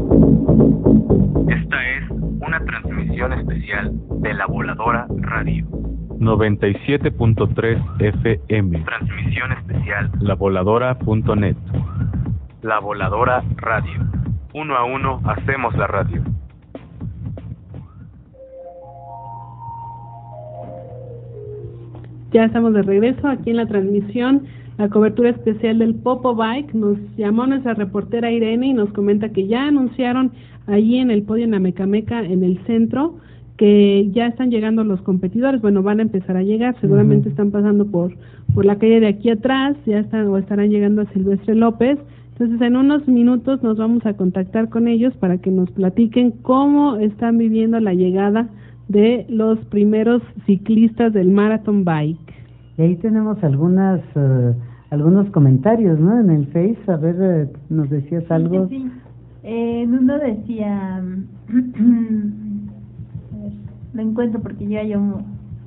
Esta es una transmisión especial de La Voladora Radio. 97.3 FM. Transmisión especial lavoladora.net. La Voladora Radio. 1 a 1 hacemos la radio. Ya estamos de regreso aquí en la transmisión, la cobertura especial del Popo Bike. Nos llamó nuestra reportera Irene y nos comenta que ya anunciaron allí en el podio en Amecameca, en el centro, que ya están llegando los competidores. Bueno, van a empezar a llegar, seguramente están pasando por la calle de aquí atrás, ya están o estarán llegando a Silvestre López. Entonces, en unos minutos nos vamos a contactar con ellos para que nos platiquen cómo están viviendo la llegada de los primeros ciclistas del Marathon Bike. Y ahí tenemos algunos comentarios, ¿no? En el Face, a ver, nos decías algo. Sí. Uno decía, a ver, lo encuentro porque ya yo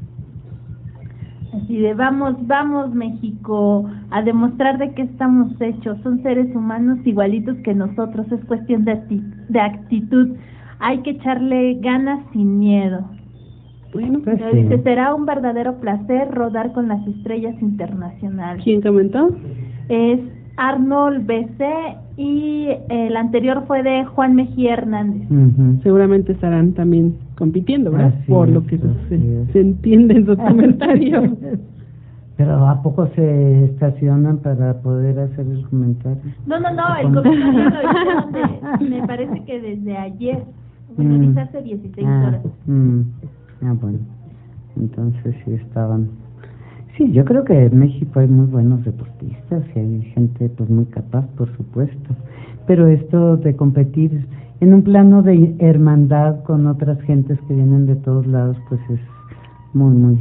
así de vamos México, a demostrar de qué estamos hechos, son seres humanos igualitos que nosotros, es cuestión de actitud. Hay que echarle ganas sin miedo. Bueno, pues dice, será un verdadero placer rodar con las estrellas internacionales. ¿Quién comentó? Es Arnold BC y el anterior fue de Juan Mejía Hernández. Seguramente estarán también compitiendo, ¿verdad? Así por lo que se entiende en su comentario. Pero ¿a poco se estacionan para poder hacer el comentario? No, el comentario lo hicieron me parece que desde ayer, dice hace 16 horas. Bueno, entonces sí estaban. Sí, yo creo que en México hay muy buenos deportistas y hay gente pues muy capaz, por supuesto. Pero esto de competir en un plano de hermandad con otras gentes que vienen de todos lados, pues es muy,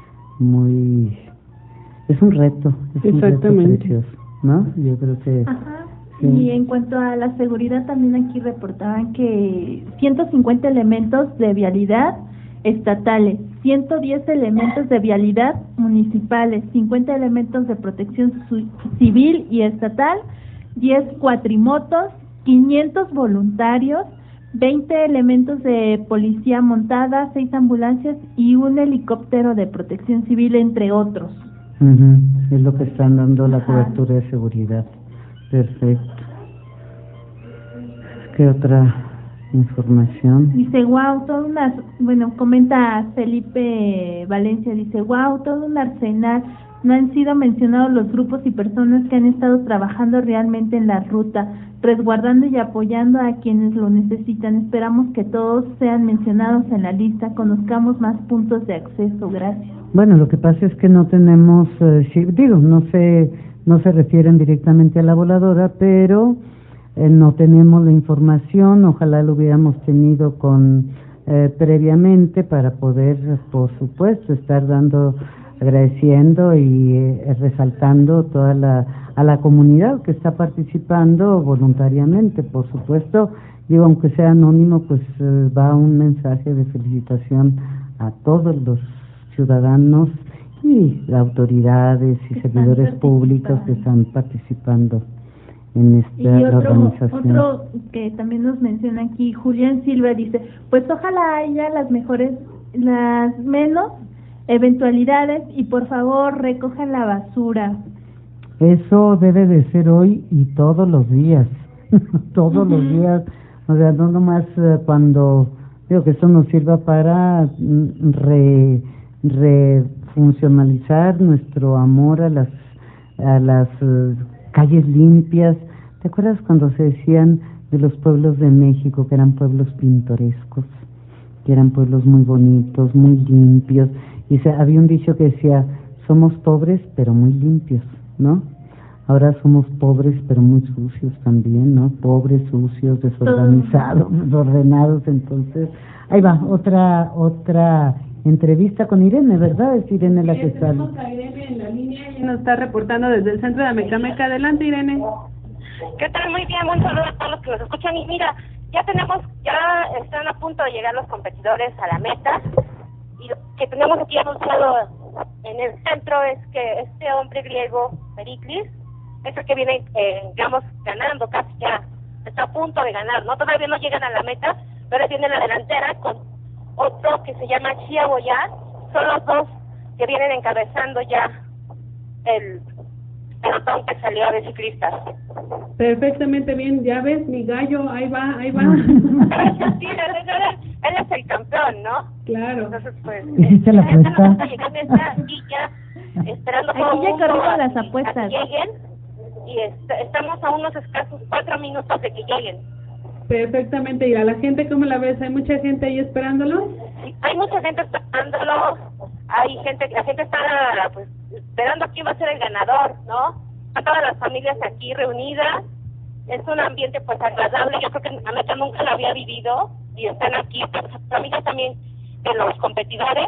es un reto, es un reto precioso, ¿no? Yo creo que... Ajá. Sí. Y en cuanto a la seguridad, también aquí reportaban que 150 elementos de vialidad estatales, 110 elementos de vialidad municipales, 50 elementos de protección civil y estatal, 10 cuatrimotos, 500 voluntarios, 20 elementos de policía montada, 6 ambulancias y un helicóptero de protección civil, entre otros. Es lo que están dando la cobertura de seguridad. Perfecto. ¿Qué otra información? Dice, comenta Felipe Valencia, dice, todo un arsenal, no han sido mencionados los grupos y personas que han estado trabajando realmente en la ruta, resguardando y apoyando a quienes lo necesitan. Esperamos que todos sean mencionados en la lista, conozcamos más puntos de acceso. Gracias. Bueno, lo que pasa es que no tenemos, no se refieren directamente a la voladora, pero no tenemos la información. Ojalá lo hubiéramos tenido previamente para poder, por supuesto, estar agradeciendo y resaltando a la comunidad que está participando voluntariamente, por supuesto. Digo, aunque sea anónimo, pues va un mensaje de felicitación a todos los ciudadanos y autoridades y servidores públicos que están participando en esta organización. Otro que también nos menciona aquí, Julián Silva, dice, pues ojalá haya las menos eventualidades y por favor recojan la basura. Eso debe de ser hoy y todos los días, todos los días, o sea, no nomás cuando digo que eso nos sirva para refuncionalizar nuestro amor a las calles limpias. ¿Te acuerdas cuando se decían de los pueblos de México que eran pueblos pintorescos, que eran pueblos muy bonitos, muy limpios? Y había un dicho que decía, somos pobres pero muy limpios, ¿no? Ahora somos pobres pero muy sucios también, ¿no? Pobres, sucios, desorganizados, desordenados. Entonces, ahí va, otra entrevista con Irene, ¿verdad? Es Irene la que sale. Tenemos a Irene en la línea, ella nos está reportando desde el centro de Amecameca. Adelante, Irene. ¿Qué tal? Muy bien, un saludo a todos los que nos escuchan. Y mira, ya están a punto de llegar los competidores a la meta. Y lo que tenemos aquí anunciado en el centro es que este hombre griego, Pericles, es el que viene, ganando casi ya está a punto de ganar, ¿no? Todavía no llegan a la meta, pero tiene la delantera con otro que se llama Chia Boyar. Son los dos que vienen encabezando ya el pelotón que salió de ciclistas. Perfectamente bien, ya ves, mi gallo, ahí va. Sí, él es el campeón, ¿no? Claro. Entonces, pues, ¿Hiciste la apuesta? Está aquí ya esperando todo Aquí ya el mundo corrimos las a apuestas. que lleguen, y estamos a unos escasos 4 minutos de que lleguen. Perfectamente, y a la gente, ¿cómo la ves? ¿Hay mucha gente ahí esperándolo? Sí, hay mucha gente esperándolo, la gente está pues esperando quién va a ser el ganador, ¿no? A todas las familias aquí reunidas, es un ambiente pues agradable. Yo creo que a Meta nunca lo había vivido y están aquí, pues, familias también de los competidores,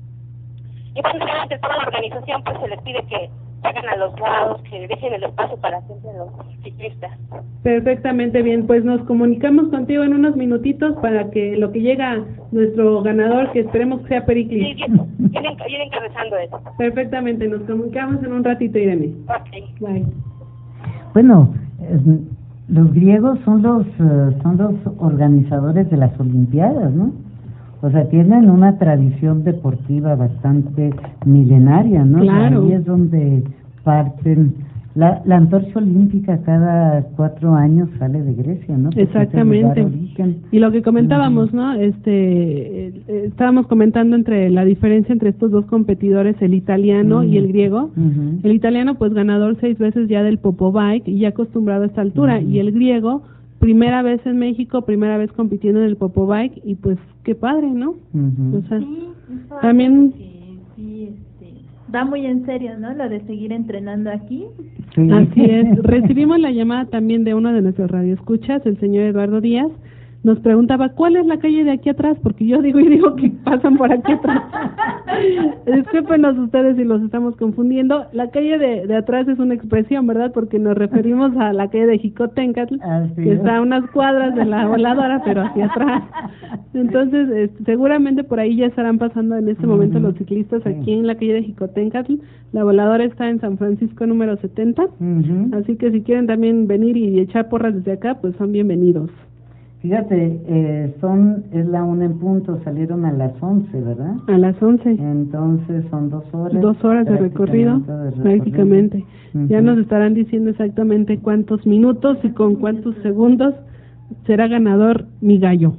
y bueno, ante toda la organización pues se les pide que hagan a los lados, que dejen el espacio para siempre los ciclistas. Perfectamente bien, pues nos comunicamos contigo en unos minutitos para que lo que llega nuestro ganador, que esperemos que sea Pericles. Sí, vienen encabezando eso. Perfectamente, nos comunicamos en un ratito, Irene. Ok. Bye. Bueno, los griegos son los organizadores de las Olimpiadas, ¿no? O sea, tienen una tradición deportiva bastante milenaria, ¿no? Claro. Ahí es donde parten. La antorcha olímpica cada 4 años sale de Grecia, ¿no? Porque Exactamente. es el lugar origen. Y lo que comentábamos, ¿no? Estábamos comentando entre la diferencia entre estos dos competidores, el italiano y el griego. El italiano, pues ganador 6 veces ya del Popobike y ya acostumbrado a esta altura, y el griego, primera vez en México, primera vez compitiendo en el Popobike, y pues qué padre, ¿no? O sea, Sí, también sí, da muy en serio, ¿no? Lo de seguir entrenando aquí. Sí. así es. Recibimos la llamada también de uno de nuestros radioescuchas, el señor Eduardo Díaz. Nos preguntaba, ¿cuál es la calle de aquí atrás? Porque yo digo que pasan por aquí atrás. Discúlpenos ustedes si los estamos confundiendo. La calle de atrás es una expresión, ¿verdad? Porque nos referimos a la calle de Jicotencatl, que está a unas cuadras de la voladora, pero hacia atrás. Entonces, seguramente por ahí ya estarán pasando en este momento los ciclistas aquí en la calle de Jicotencatl. La voladora está en San Francisco número 70. Así que si quieren también venir y echar porras desde acá, pues son bienvenidos. Fíjate, es la 1 en punto, salieron a las 11, ¿verdad? A las 11. Entonces son 2 horas. 2 horas de recorrido, prácticamente. Ya nos estarán diciendo exactamente cuántos minutos y con cuántos segundos será ganador mi gallo.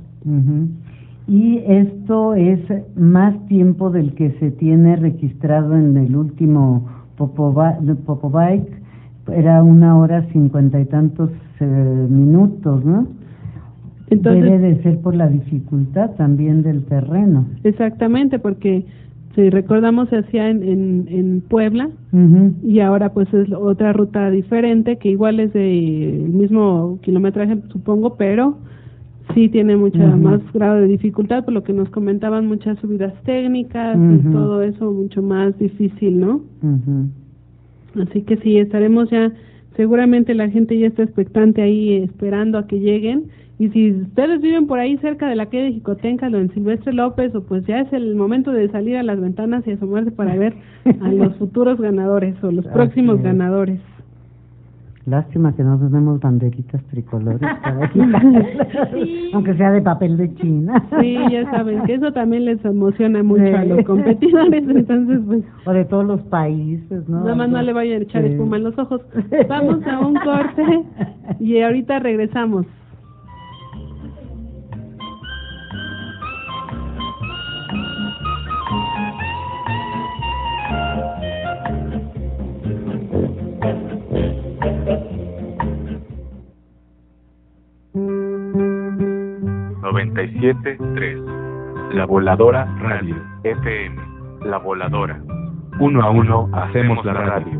Y esto es más tiempo del que se tiene registrado en el último Popobike. Era 1 hora 50 y tantos minutos, ¿no? Entonces, debe de ser por la dificultad también del terreno. Exactamente, porque si recordamos se hacía en Puebla, y ahora pues es otra ruta diferente, que igual es de el mismo kilometraje, supongo, pero sí tiene mucha más grado de dificultad, por lo que nos comentaban, muchas subidas técnicas y todo eso mucho más difícil, ¿no? Así que sí, estaremos ya, seguramente la gente ya está expectante ahí, esperando a que lleguen. Y si ustedes viven por ahí cerca de la calle de Jicotencatl o en Silvestre López, o pues ya es el momento de salir a las ventanas y asomarse para ver a los futuros ganadores o los próximos ganadores. Lástima que no tenemos banderitas tricolores para aunque sea de papel de China. Sí, ya saben que eso también les emociona mucho a los competidores, entonces pues... O de todos los países, ¿no? Nada más no le vayan a echar espuma en los ojos. Vamos a un corte y ahorita regresamos. La Voladora Radio FM. La Voladora. 1 a 1 hacemos la radio.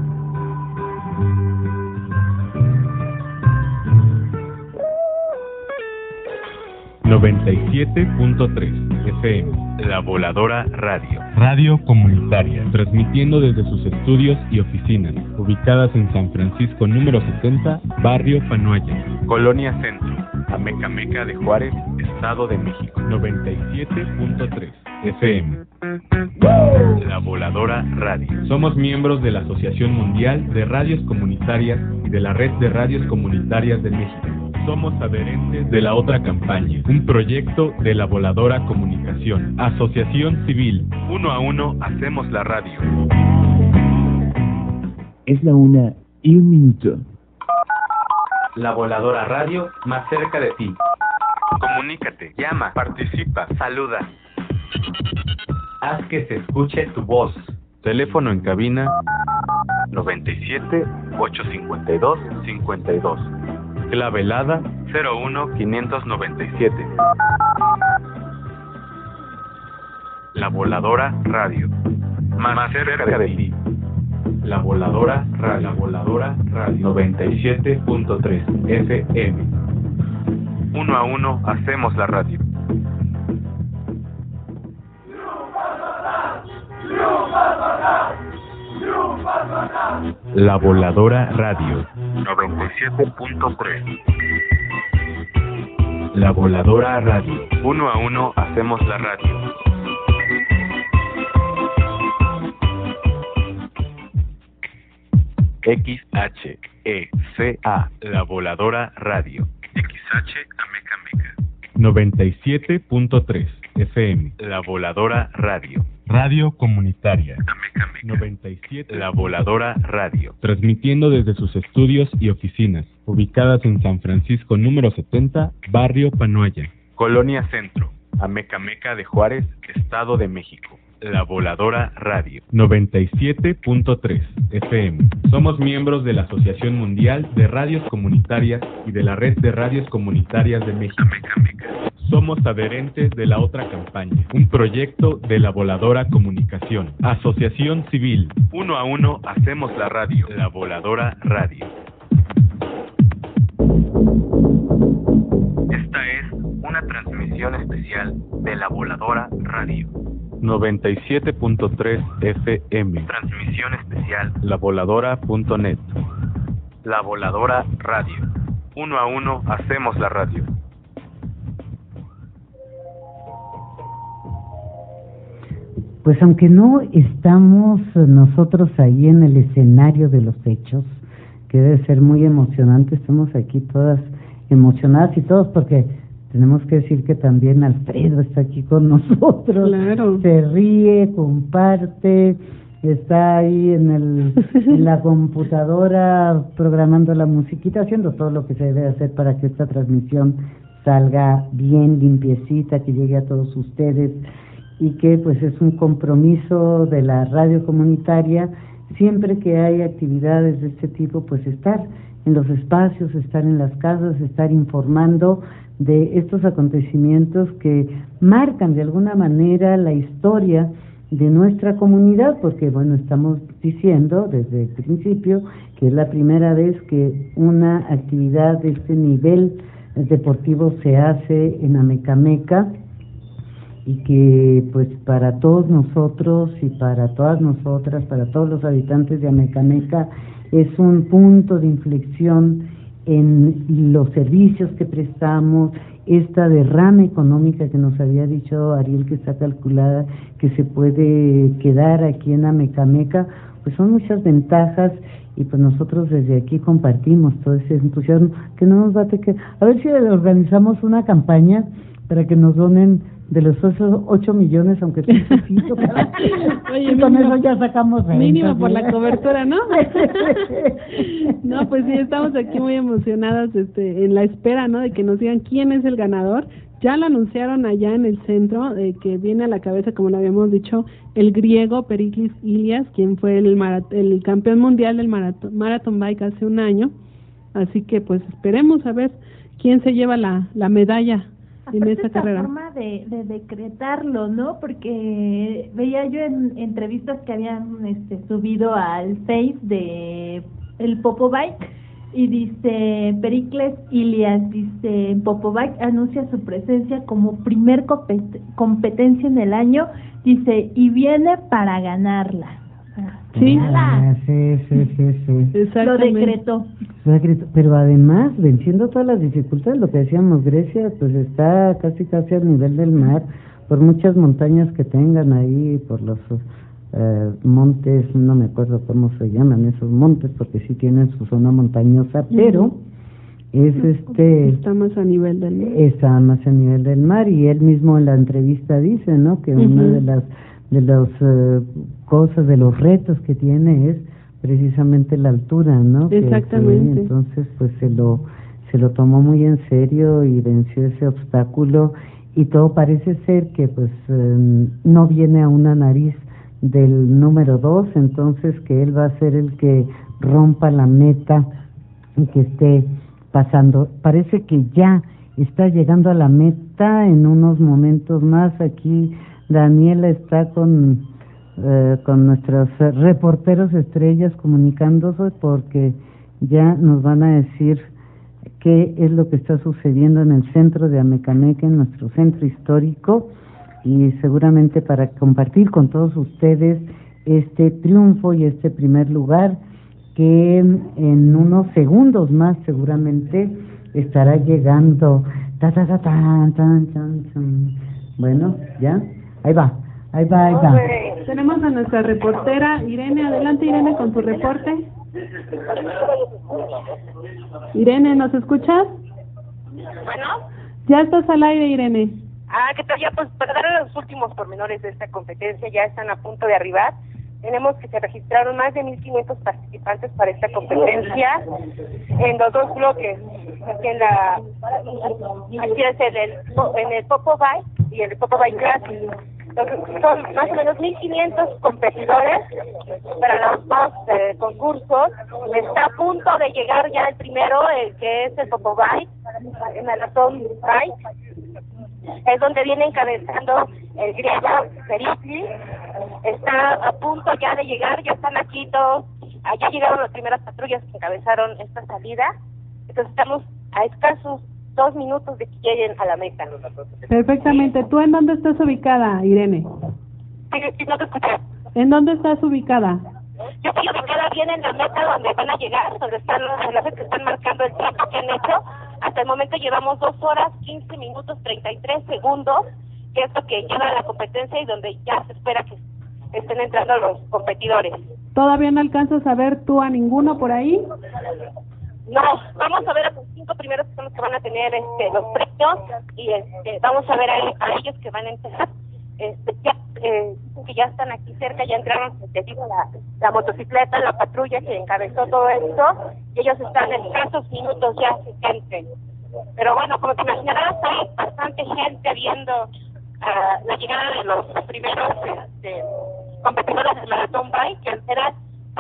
...97.3 FM... La Voladora Radio... Radio comunitaria... ...transmitiendo desde sus estudios y oficinas... ...ubicadas en San Francisco número 70... ...Barrio Panoaya... ...Colonia Centro... Amecameca de Juárez... Estado de México... 97.3 FM... La Voladora Radio... Somos miembros de la Asociación Mundial de Radios Comunitarias... ...y de la Red de Radios Comunitarias de México... Somos adherentes de la otra campaña, un proyecto de la Voladora Comunicación, Asociación Civil. 1 a 1 hacemos la radio. Es la 1:01. La Voladora Radio, más cerca de ti. Comunícate, llama, participa, saluda. Haz que se escuche tu voz. Teléfono en cabina 97 852 52. Clave helada 01597. La Voladora Radio, más cerca de ti. La Voladora Radio 97.3 FM. 1 a 1 hacemos la radio. La Voladora Radio 97.3. La Voladora Radio. 1 a 1 hacemos la radio. XHECA, La Voladora Radio. XH Amecameca 97.3 FM. La Voladora Radio. Radio comunitaria. Amecameca 97. La Voladora Radio. Transmitiendo desde sus estudios y oficinas, ubicadas en San Francisco número 70, Barrio Panoaya, Colonia Centro, Amecameca de Juárez, Estado de México. La Voladora Radio 97.3 FM. Somos miembros de la Asociación Mundial de Radios Comunitarias y de la Red de Radios Comunitarias de México. Somos adherentes de la otra campaña, un proyecto de la Voladora Comunicación, Asociación Civil. 1 a 1 hacemos la radio. La Voladora Radio. Esta es una transmisión especial de la Voladora Radio 97.3 FM. Transmisión especial lavoladora.net. La Voladora Radio. 1 a 1 hacemos la radio. Pues aunque no estamos nosotros ahí en el escenario de los hechos, que debe ser muy emocionante, estamos aquí todas emocionadas y todos porque tenemos que decir que también Alfredo está aquí con nosotros. Claro. Se ríe, comparte, está ahí en la computadora programando la musiquita, haciendo todo lo que se debe hacer para que esta transmisión salga bien, limpiecita, que llegue a todos ustedes y que pues es un compromiso de la radio comunitaria, siempre que hay actividades de este tipo, pues estar en los espacios, estar en las casas, estar informando de estos acontecimientos que marcan de alguna manera la historia de nuestra comunidad, porque bueno, estamos diciendo desde el principio que es la primera vez que una actividad de este nivel deportivo se hace en Amecameca y que pues para todos nosotros y para todas nosotras, para todos los habitantes de Amecameca es un punto de inflexión en los servicios que prestamos, esta derrama económica que nos había dicho Ariel que está calculada, que se puede quedar aquí en Amecameca, pues son muchas ventajas y pues nosotros desde aquí compartimos todo ese entusiasmo que no nos va a ver si organizamos una campaña para que nos donen de los 8 millones, aunque sea un poquito. Oye, y con eso ya sacamos renta, mínimo por la cobertura, ¿no? No, pues sí, estamos aquí muy emocionadas en la espera, ¿no? De que nos digan quién es el ganador. Ya lo anunciaron allá en el centro, que viene a la cabeza, como lo habíamos dicho, el griego Pericles Ilias, quien fue el campeón mundial del Marathon Bike hace un año. Así que pues esperemos a ver quién se lleva la medalla en esa carrera. Forma de decretarlo, ¿no? Porque veía yo en entrevistas que habían subido al Face de el Popo Bike y dice Pericles Ilias, dice Popo Bike anuncia su presencia como primer competencia en el año, dice, y viene para ganarla. Sí, sí. Lo decretó. Pero además, venciendo todas las dificultades, lo que decíamos, Grecia pues está casi al nivel del mar, por muchas montañas que tengan ahí, por los montes, no me acuerdo cómo se llaman esos montes, porque sí tienen su zona montañosa, pero es está más a nivel del mar. Está más a nivel del mar, y él mismo en la entrevista dice, ¿no?, que una de las cosas, de los retos que tiene es precisamente la altura, ¿no? Exactamente. Entonces, pues se lo tomó muy en serio y venció ese obstáculo, y todo parece ser que pues no viene a una nariz del número 2, entonces que él va a ser el que rompa la meta y que esté pasando. Parece que ya está llegando a la meta en unos momentos más. Aquí Daniela está con nuestros reporteros estrellas comunicándose, porque ya nos van a decir qué es lo que está sucediendo en el centro de Amecameca, en nuestro centro histórico, y seguramente para compartir con todos ustedes este triunfo y este primer lugar, que en unos segundos más seguramente estará llegando. Bueno, ya, ahí va. Tenemos a nuestra reportera Irene. Adelante, Irene, con tu reporte. Irene, ¿nos escuchas? Bueno. Ya estás al aire, Irene. ¿Qué tal? Ya, pues, para dar los últimos pormenores de esta competencia, ya están a punto de arribar. Tenemos que se registraron más de 1,500 participantes para esta competencia en los dos bloques, aquí es en el Popo Bike y el Popo Bike Classic. Entonces, son más o menos 1,500 competidores para los dos concursos. Está a punto de llegar ya el primero, el que es el Popo Bike, el Marathon Bike. Es donde viene encabezando el griego Pericles. Está a punto ya de llegar, ya están aquí todos. Ya llegaron las primeras patrullas que encabezaron esta salida. Entonces estamos a escasos 2 minutos de que lleguen a la meta. Perfectamente. ¿Tú en dónde estás ubicada, Irene? Sí, no te escuché. ¿En dónde estás ubicada? Yo estoy ubicada bien en la meta donde van a llegar, donde están los enlaces que están marcando el tiempo que han hecho. Hasta el momento llevamos 2 horas, 15 minutos, 33 segundos, que es lo que lleva la competencia y donde ya se espera que estén entrando los competidores. ¿Todavía no alcanzas a ver tú a ninguno por ahí? No, vamos a ver a los 5 primeros que son los que van a tener los premios, y vamos a ver a ellos que van a empezar. Que ya están aquí cerca, ya entraron, te digo, la motocicleta, la patrulla que encabezó todo esto, y ellos están en escasos minutos ya que entren. Pero bueno, como te imaginarás, hay bastante gente viendo la llegada de los primeros competidores del Marathon Bike, que eran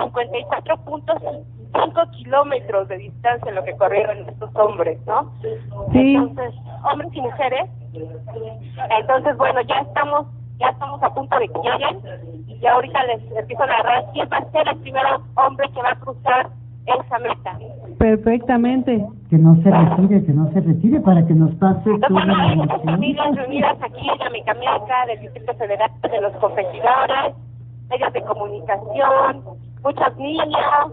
54.5 kilómetros de distancia en lo que corrieron estos hombres, ¿no? Sí. Entonces, hombres y mujeres. Entonces, bueno, ya estamos a punto de que lleguen, y ya ahorita les empiezo a narrar quién va a ser el primer hombre que va a cruzar esa meta. Perfectamente. Que no se retire para que nos pase toda la hay muchas emoción. familias reunidas aquí en Amecameca, del Distrito Federal, de los competidores, medios de comunicación, muchos niños.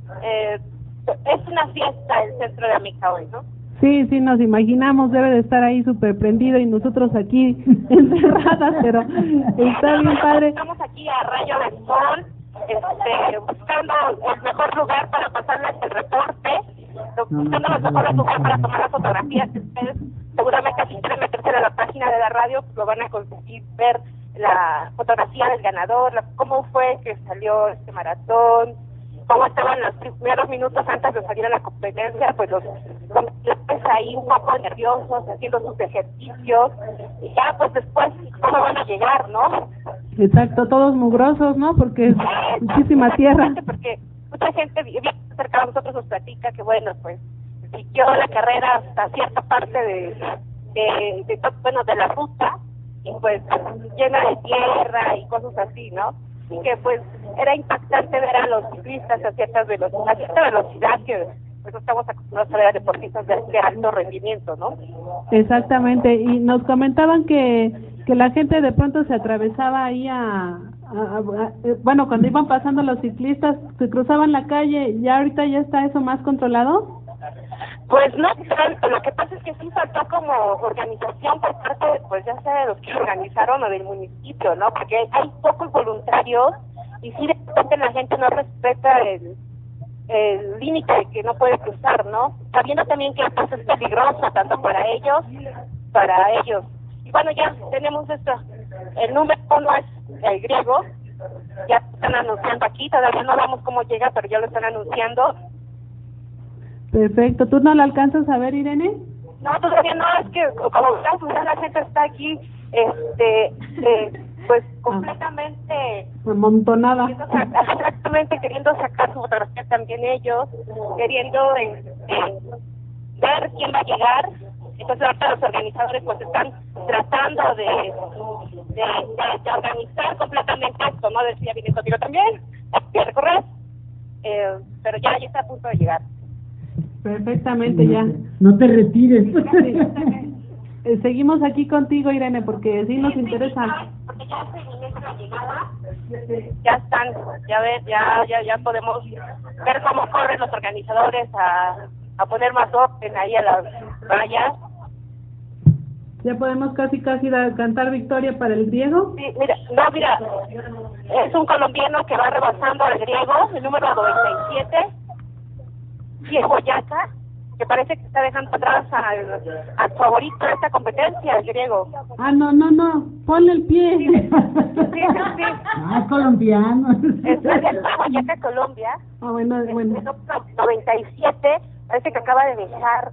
Es una fiesta el centro de Ameca hoy, ¿no? Sí, nos imaginamos, debe de estar ahí súper prendido y nosotros aquí encerradas, pero está bien padre. Estamos aquí a rayo del sol, buscando el mejor lugar para pasarles el reporte, buscando los mejores lugares para tomar las fotografías. Ustedes seguramente si quieren meterse a la página de la radio, pues lo van a conseguir ver la fotografía del ganador, cómo fue que salió este maratón, cómo estaban los primeros minutos antes de salir a la competencia, pues los ahí un poco nerviosos, haciendo sus ejercicios, y ya pues después cómo van a llegar, ¿no? Exacto, todos mugrosos, ¿no? Porque es muchísima tierra. Porque mucha gente bien cerca de nosotros nos platica que bueno, pues siguió la carrera hasta cierta parte de la ruta, y pues llena de tierra y cosas así, ¿no? Y que pues era impactante ver a los ciclistas a cierta velocidad que pues estamos acostumbrados a ver a deportistas de alto rendimiento, ¿no? Exactamente, y nos comentaban que la gente de pronto se atravesaba ahí bueno, cuando iban pasando los ciclistas, se cruzaban la calle. ¿Ya ahorita ya está eso más controlado? Pues no tanto, lo que pasa es que sí faltó como organización por parte, pues ya sea de los que organizaron o del municipio, ¿no? Porque hay pocos voluntarios y sí de repente la gente no respeta el límite que no puede cruzar, ¿no? Sabiendo también que pues, es peligroso tanto para ellos. Y bueno, ya tenemos esto. El número 1 es el griego. Ya están anunciando aquí, todavía no vemos cómo llega, pero ya lo están anunciando. Perfecto. ¿Tú no lo alcanzas a ver, Irene? No, todavía no, es que como pues, la gente está aquí, pues completamente amontonada. Exactamente, queriendo sacar su fotografía también ellos, queriendo ver quién va a llegar. Entonces ahorita los organizadores pues están tratando de organizar completamente esto, ¿no? Decía, viene contigo también, que recorrer, pero ya está a punto de llegar. Perfectamente, ya. No te retires. Sí. Seguimos aquí contigo, Irene, porque sí nos interesa. Porque ya el seguimiento de la llegada, ya están, ya podemos ver cómo corren los organizadores a poner más orden ahí a las vallas. Ya podemos casi cantar victoria para el griego. Sí, mira, es un colombiano que va rebasando al griego, el número 97, y es Boyacá, que parece que está dejando atrás al favorito de esta competencia, el griego. Ah, no, ponle el pie. Sí. Ah, colombiano. Es de Boyacá, Colombia. Ah, bueno. El 97, parece que acaba de dejar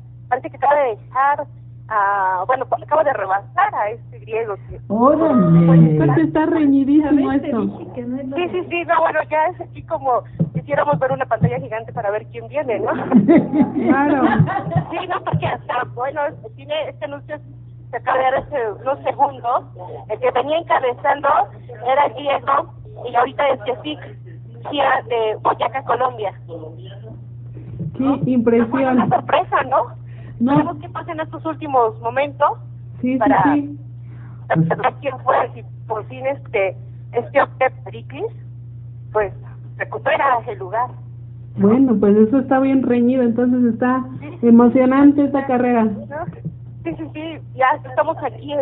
acaba de rebasar a este griego. ¡Órale! Pues está reñidísimo esto. Sí, no, bueno, ya es aquí como quisiéramos ver una pantalla gigante para ver quién viene, ¿no? Claro. Sí, no, porque hasta, bueno, tiene este anuncio, se acaba de dar hace unos segundos, el que venía encabezando era el griego, y ahorita es Jessic Cia de Boyacá, Colombia. Qué impresión. Fue una sorpresa, ¿no? No. Sabemos qué pasa en estos últimos momentos. Sí. Para saber quién fue, si por fin este Pericles, pues recupera el lugar. Bueno, pues eso está bien reñido, entonces está emocionante esta carrera. Sí, ya estamos aquí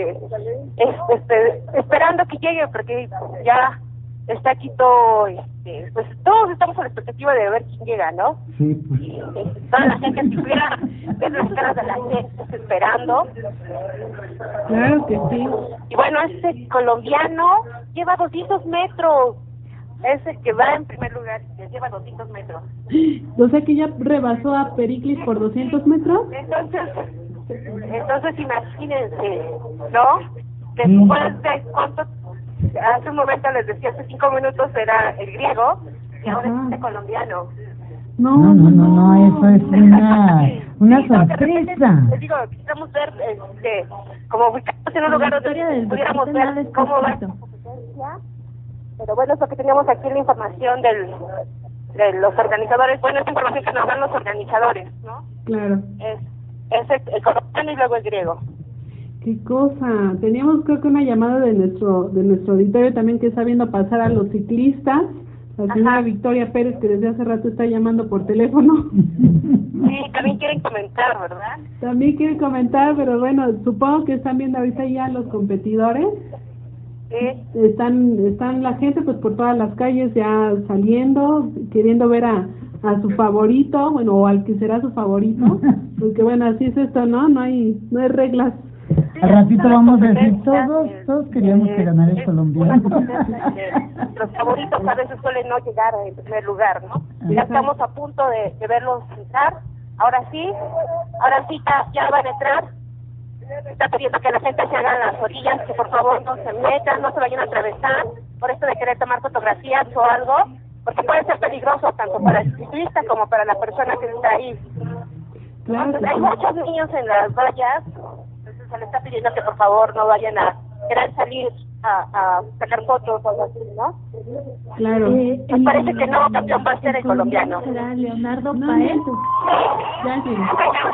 esperando que llegue, porque ya está aquí todo, pues todos estamos a la expectativa de ver quién llega, ¿no? Sí, pues. Toda la gente estuviera ver las caras de la gente esperando. Claro que sí. Y bueno, este colombiano lleva 200 metros. Es el que va en primer lugar, que lleva 200 metros. O sea que ya rebasó a Pericles por 200 metros. Entonces imagínense, ¿no? Después de cuánto, hace un momento les decía, hace 5 minutos era el griego, y ahora es este colombiano. No, eso es una sorpresa. Les digo, quisiéramos ver, como ubicarnos en un lugar donde pudiéramos ver cómo va esta competencia. Pero bueno, es lo que teníamos aquí, la información de los organizadores. Bueno, es información que nos dan los organizadores, ¿no? Claro. Es el colombiano y luego el griego. Qué cosa. Teníamos creo que una llamada de nuestro auditorio también que está viendo pasar a los ciclistas. La señora Victoria Pérez, que desde hace rato está llamando por teléfono. Sí, también quieren comentar, ¿verdad? También quieren comentar, pero bueno, supongo que están viendo ahorita ya los competidores. Sí. Están la gente pues por todas las calles ya saliendo, queriendo ver a su favorito, bueno, o al que será su favorito, porque bueno, así es esto, ¿no? No hay reglas. Al ratito vamos a decir, todos queríamos que ganara el colombiano. Los favoritos a veces suelen no llegar en primer lugar, ¿no? Ya estamos a punto de verlos entrar. Ahora sí, ya van a entrar. Está pidiendo que la gente se haga las orillas, que por favor no se metan, no se vayan a atravesar por esto de querer tomar fotografías o algo, porque puede ser peligroso tanto para el ciclista como para la persona que está ahí. Claro. Entonces, hay muchos niños en las vallas, entonces se les está pidiendo que por favor no vayan a querer salir a sacar fotos o algo así, ¿no? Claro. Nos parece que el nuevo campeón va a ser el colombiano. ¿Será Leonardo Paez? Ya sí.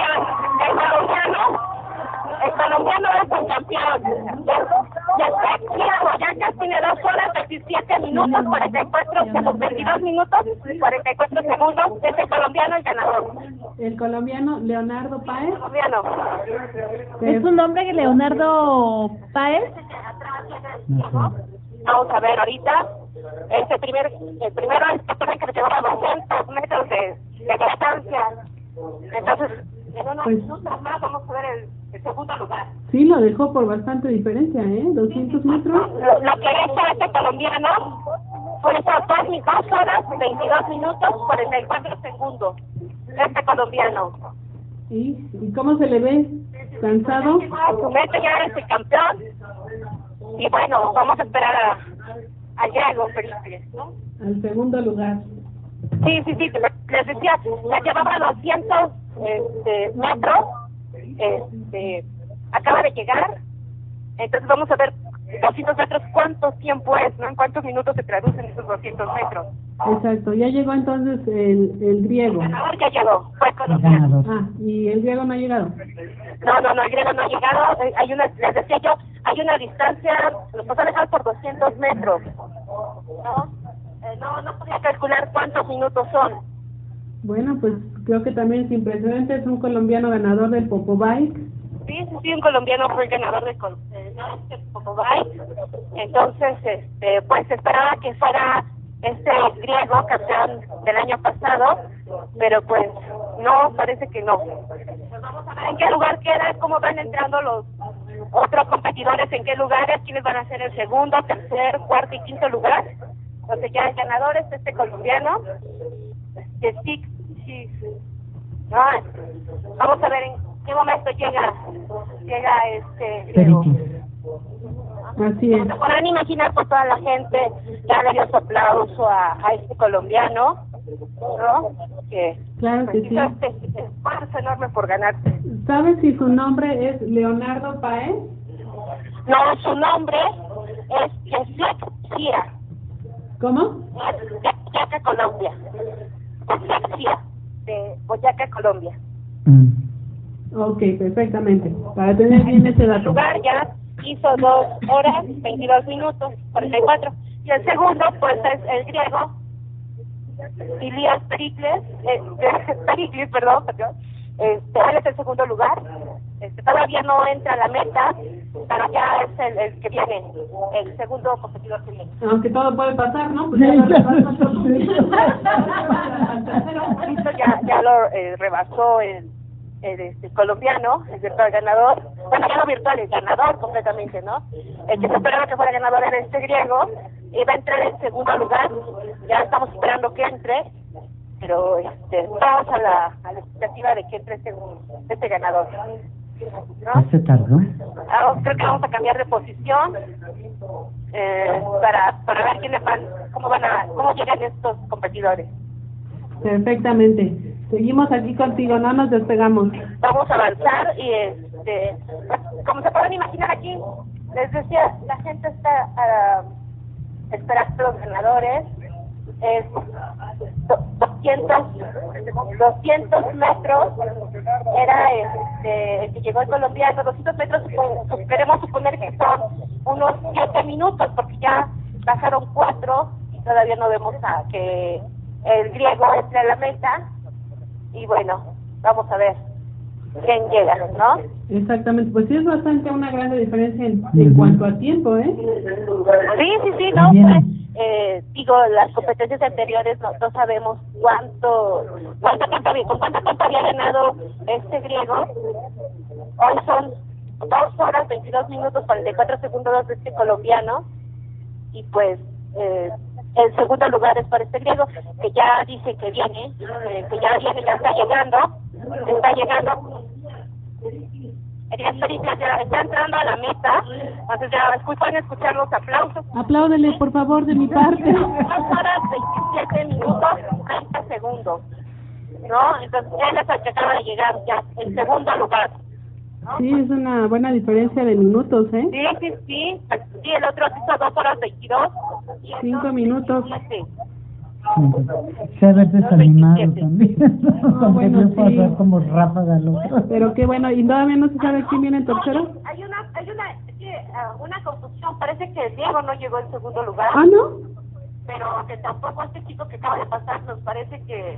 El colombiano es un campeón. Ya está aquí a Boyacá, tiene 2 horas, 17 minutos, 22 minutos, 44 segundos. Es el colombiano el ganador. El colombiano Leonardo Paez. Colombiano. ¿Es su nombre Leonardo Paez? Vamos a ver ahorita. el primero que me llevaba 200 metros de distancia. Entonces, en unos minutos más vamos a ver el segundo lugar. Sí, lo dejó por bastante diferencia, 200 metros. Lo que hizo este colombiano fue esas 2 horas, 22 minutos, 44 segundos. Este colombiano. ¿Y cómo se le ve? ¿Cansado? Su meta ya es el campeón. Y bueno, vamos a esperar a Diego Felipe, ¿no? Al segundo lugar. Sí, les decía, ya llevaba 200 metros, acaba de llegar, entonces vamos a ver 200 metros, cuánto tiempo es, ¿no? En cuántos minutos se traducen esos 200 metros. Exacto, ya llegó entonces el griego. El ganador ya llegó, fue colombiano. ¿Y el griego no ha llegado? No, el griego no ha llegado, les decía yo, hay una distancia, los vas a dejar por 200 metros, ¿no? No podía calcular cuántos minutos son. Bueno, pues creo que también sin precedentes, es un colombiano ganador del Popo Bike. Sí, un colombiano fue el ganador del Popo Bike. Entonces, pues se esperaba que fuera griego campeón del año pasado, pero pues no, parece que no. Pues vamos a ver en qué lugar queda, cómo van entrando los otros competidores, en qué lugares, quiénes van a ser el segundo, tercer, cuarto y quinto lugar. Entonces ya el ganador es este colombiano, sí. Vamos a ver en qué momento llega griego. Así es. Se podrán imaginar por toda la gente, ya le dio su aplauso a este colombiano, ¿no? Claro que sí. Este esfuerzo enorme por ganarse. ¿Sabes si su nombre es Leonardo Páez? No, su nombre es Jesús Cia. ¿Cómo? Boyacá, Colombia. De Boyacá, Colombia. Ok, perfectamente. Para tener bien ese dato. El lugar ya hizo 2 horas, 22 minutos, 44. Y el segundo, pues, es el griego, Ilias Pericles, perdón. Él es el segundo lugar. Todavía no entra a la meta, pero ya es el que viene, el segundo competidor que viene. Aunque todo puede pasar, ¿no? Pues ya lo rebasó todo. ya lo rebasó el colombiano, el virtual ganador. Bueno, ya no virtual, el ganador completamente, ¿no? El que se esperaba que fuera ganador era este griego, iba a entrar en segundo lugar, ya estamos esperando que entre, pero estamos a la expectativa de que entre este ganador, ¿no? ¿Se tardó? Creo que vamos a cambiar de posición para ver quiénes van, cómo llegan estos competidores. Perfectamente. Seguimos aquí contigo, no nos despegamos. Vamos a avanzar y como se pueden imaginar aquí, les decía, la gente está esperando los ganadores. 200 metros era el que llegó el colombiano. 200 metros queremos suponer que son unos 7 minutos, porque ya pasaron 4 y todavía no vemos a que el griego entre a la meta. Y bueno, vamos a ver quién llega, ¿no? Exactamente, pues sí es bastante una gran diferencia en cuanto a tiempo, ¿eh? Sí, no, pues, digo, las competencias anteriores no sabemos con cuánta tiempo había ganado este griego. Hoy son 2 horas, 22 minutos, 44 segundos de este colombiano, y pues el segundo lugar es para este griego, que ya dice que viene, ya está llegando. Está entrando a la meta, entonces ya pueden escuchar los aplausos. Apláudele, por favor, de mi parte. 2 horas, 27 minutos, 30 segundos, ¿no? Entonces él es el que acaba de llegar ya, en segundo lugar. Sí, es una buena diferencia de minutos, ¿eh? Sí, el otro hizo 2 horas 22. 5 minutos. Se ha ver desanimado también. No, bueno, sí. Pasar como ráfaga al otro. Pero qué bueno, ¿y todavía no se sabe quién viene en tercero? Hay una confusión, parece que Diego no llegó en segundo lugar. ¿Ah, no? Pero que tampoco este chico que acaba de pasar, nos parece que...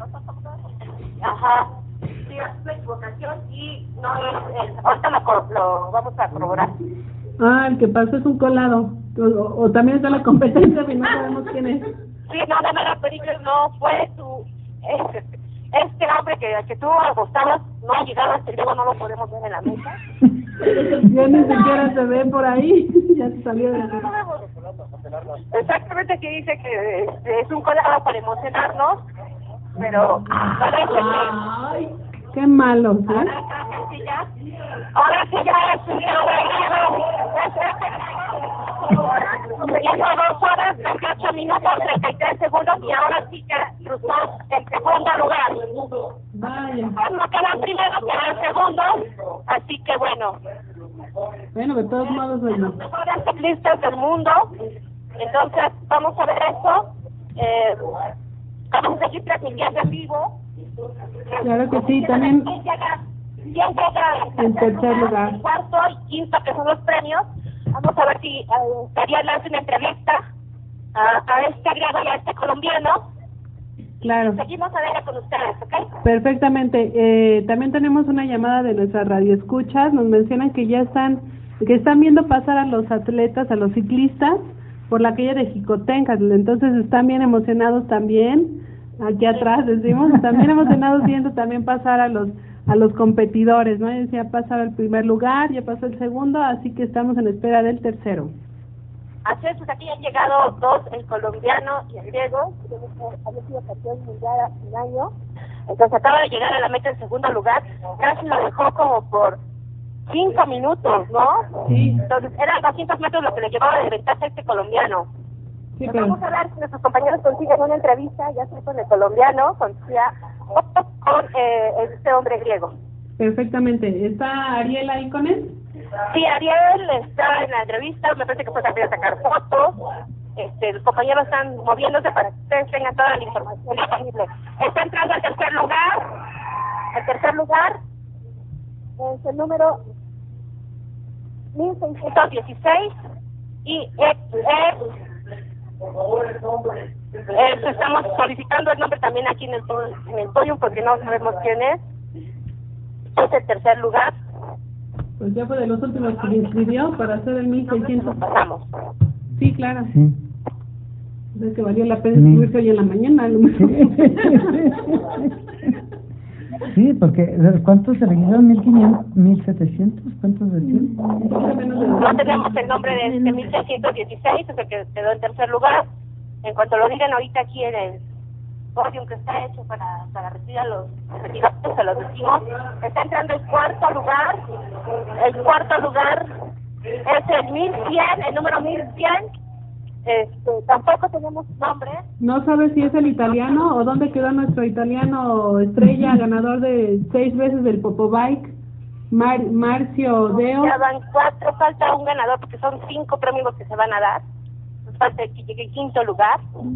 Sí, es una equivocación y no es... ahorita lo vamos a corroborar. El que pasó es un colado. O también está la competencia, pero no sabemos quién es. Sí, no, Pericles no fue este hombre que tú acostabas, no ha llegado hasta luego, no lo podemos ver en la mesa. Ya ni siquiera se ve por ahí, ya se salió de la mesa. Exactamente, que dice que es un colado para emocionarnos, pero ay, qué malo, ¿eh? Ahora sí ya es ya 2 horas, 28 minutos, 33 segundos y ahora sí que cruzó el segundo lugar. Vaya. No quedan primero, quedan segundos, así que bueno. Bueno, de todos modos, bueno. Los mejores ciclistas del mundo, entonces vamos a ver eso. Vamos a seguir transmitiendo en vivo. Claro que sí, también. ¿Quién llega en tercer lugar? Cuarto y quinto, que son los premios. Vamos a ver si Darío le hace una entrevista a este griego y a este colombiano. Claro. Seguimos adelante con ustedes, ¿ok? Perfectamente. También tenemos una llamada de nuestra radioescuchas. Nos mencionan que ya están viendo pasar a los atletas, a los ciclistas, por la calle de Jicotencatl. Entonces están bien emocionados también. Aquí atrás decimos, también emocionados viendo también pasar a los competidores, ¿no? Ya pasaba el primer lugar, ya pasó el segundo, así que estamos en espera del tercero. Así es, pues aquí han llegado 2, el colombiano y el griego, que había sido campeón mundial hace un año. Entonces acaba de llegar a la meta en segundo lugar, casi lo dejó como por 5 minutos, ¿no? Sí. Entonces eran 200 metros lo que le llevaba de ventaja a este colombiano. Sí, Pero vamos a ver si nuestros compañeros consiguen una entrevista, ya sea con el colombiano, con este hombre griego. Perfectamente. ¿Está Ariel ahí con él? Sí, Ariel está en la entrevista, me parece que fue también a sacar fotos. Los compañeros están moviéndose para que ustedes tengan toda la información disponible. Está entrando al tercer lugar. El tercer lugar es el número 1616 y estamos solicitando el nombre también aquí en el podium porque no sabemos quién es. Es el tercer lugar. Pues ya fue de los últimos que se inscribió para hacer el 1600. Pasamos. Sí, claro. Sí. Es que valió la pena inscribirse hoy en la mañana, a lo mejor. Sí, porque ¿cuántos se registraron? 1500, 1700, ¿cuántos decían? No tenemos el nombre de este 1616, es el que quedó en tercer lugar. En cuanto lo digan ahorita aquí en el podium que está hecho para recibir a los retirados, se los decimos. Está entrando el cuarto lugar. El cuarto lugar es el 1100, el número 1100. Tampoco tenemos nombre. No sabes si es el italiano o dónde quedó nuestro italiano estrella, ganador de 6 veces del Popobike, Marcio Deo. Ya van 4, falta un ganador porque son 5 premios que se van a dar. Nos falta que llegue el quinto lugar.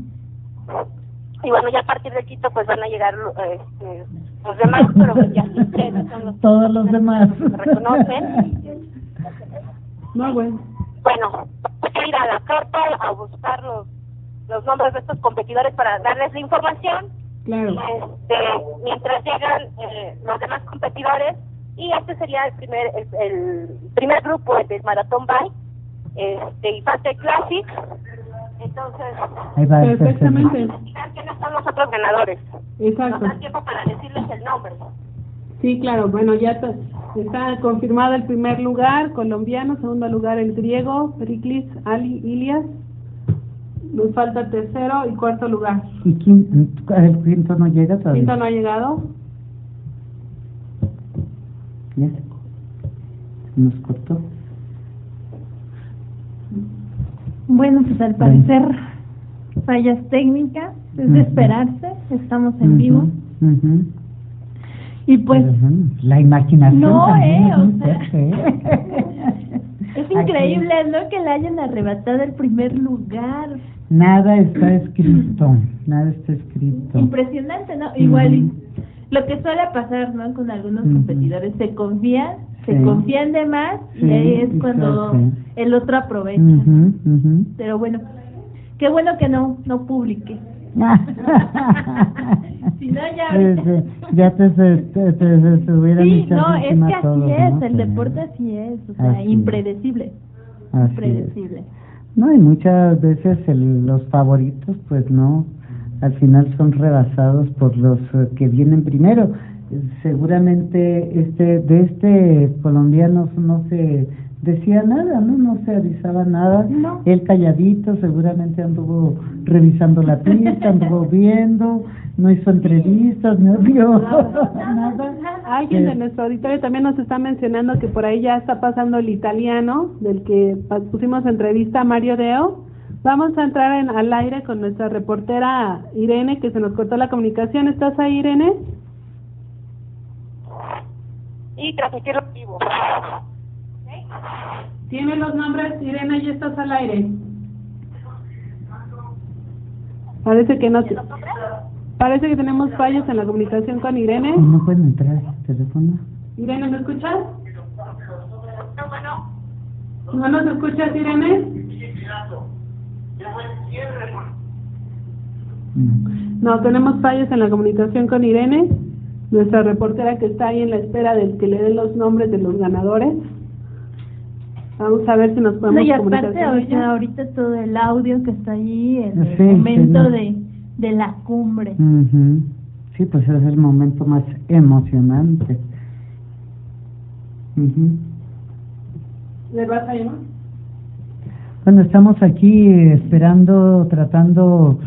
Y bueno, ya a partir del quinto pues van a llegar los demás, pero pues ya son los todos los demás que se reconocen. No, bueno. Bueno, hay que ir a la carta a buscar los nombres de estos competidores para darles la información. Claro. Mientras llegan los demás competidores, y este sería el primer grupo, el del Marathon Bike, y falta el Classic. Entonces, ahí va perfectamente. ¿Quiénes son los otros ganadores? Exacto. Nos da tiempo para decirles el nombre. Sí, claro, bueno, ya está confirmado el primer lugar, colombiano, segundo lugar el griego, Pericles Ilias, nos falta el tercero y cuarto lugar. ¿Y el quinto no llega todavía? ¿Quinto no ha llegado? Ya nos cortó. Bueno, pues al parecer fallas técnicas, es de esperarse, estamos en vivo. Y pues la imaginación no, también es muy o sea, fuerte, es increíble, ¿no? Que le hayan arrebatado el primer lugar. Nada está escrito, nada está escrito. Impresionante, ¿no? Igual y lo que suele pasar, ¿no? Con algunos competidores, se confían de más y ahí es cuando el otro aprovecha. Pero bueno, qué bueno que no publique. Si no, ya te hubieran sí, echado no, es encima que así todos, es, ¿no? el deporte así es, o sea, así impredecible. Así impredecible. Es. No, y muchas veces los favoritos, pues no, al final son rebasados por los que vienen primero. Seguramente de este colombiano no se decía nada, no se avisaba nada. No. Él calladito seguramente anduvo revisando la pista, anduvo viendo, no hizo entrevistas, no vio nada. Alguien de nuestro auditorio también nos está mencionando que por ahí ya está pasando el italiano, del que pusimos entrevista a Mario Deo. Vamos a entrar al aire con nuestra reportera Irene, que se nos cortó la comunicación. ¿Estás ahí, Irene? Y transmitirlo en vivo. Tiene los nombres, Irene, ya estás al aire. Parece que no. Parece que tenemos fallos en la comunicación con Irene. No pueden entrar teléfono. Irene, ¿me escuchas? ¿No nos escuchas, Irene? No, tenemos fallos en la comunicación con Irene, nuestra reportera que está ahí en la espera de que le den los nombres de los ganadores. Vamos a ver si nos podemos comunicar con ella. Ahorita todo el audio que está ahí en el momento de la cumbre. Sí, pues es el momento más emocionante. ¿Le vas a llamar? Bueno, estamos aquí esperando, tratando,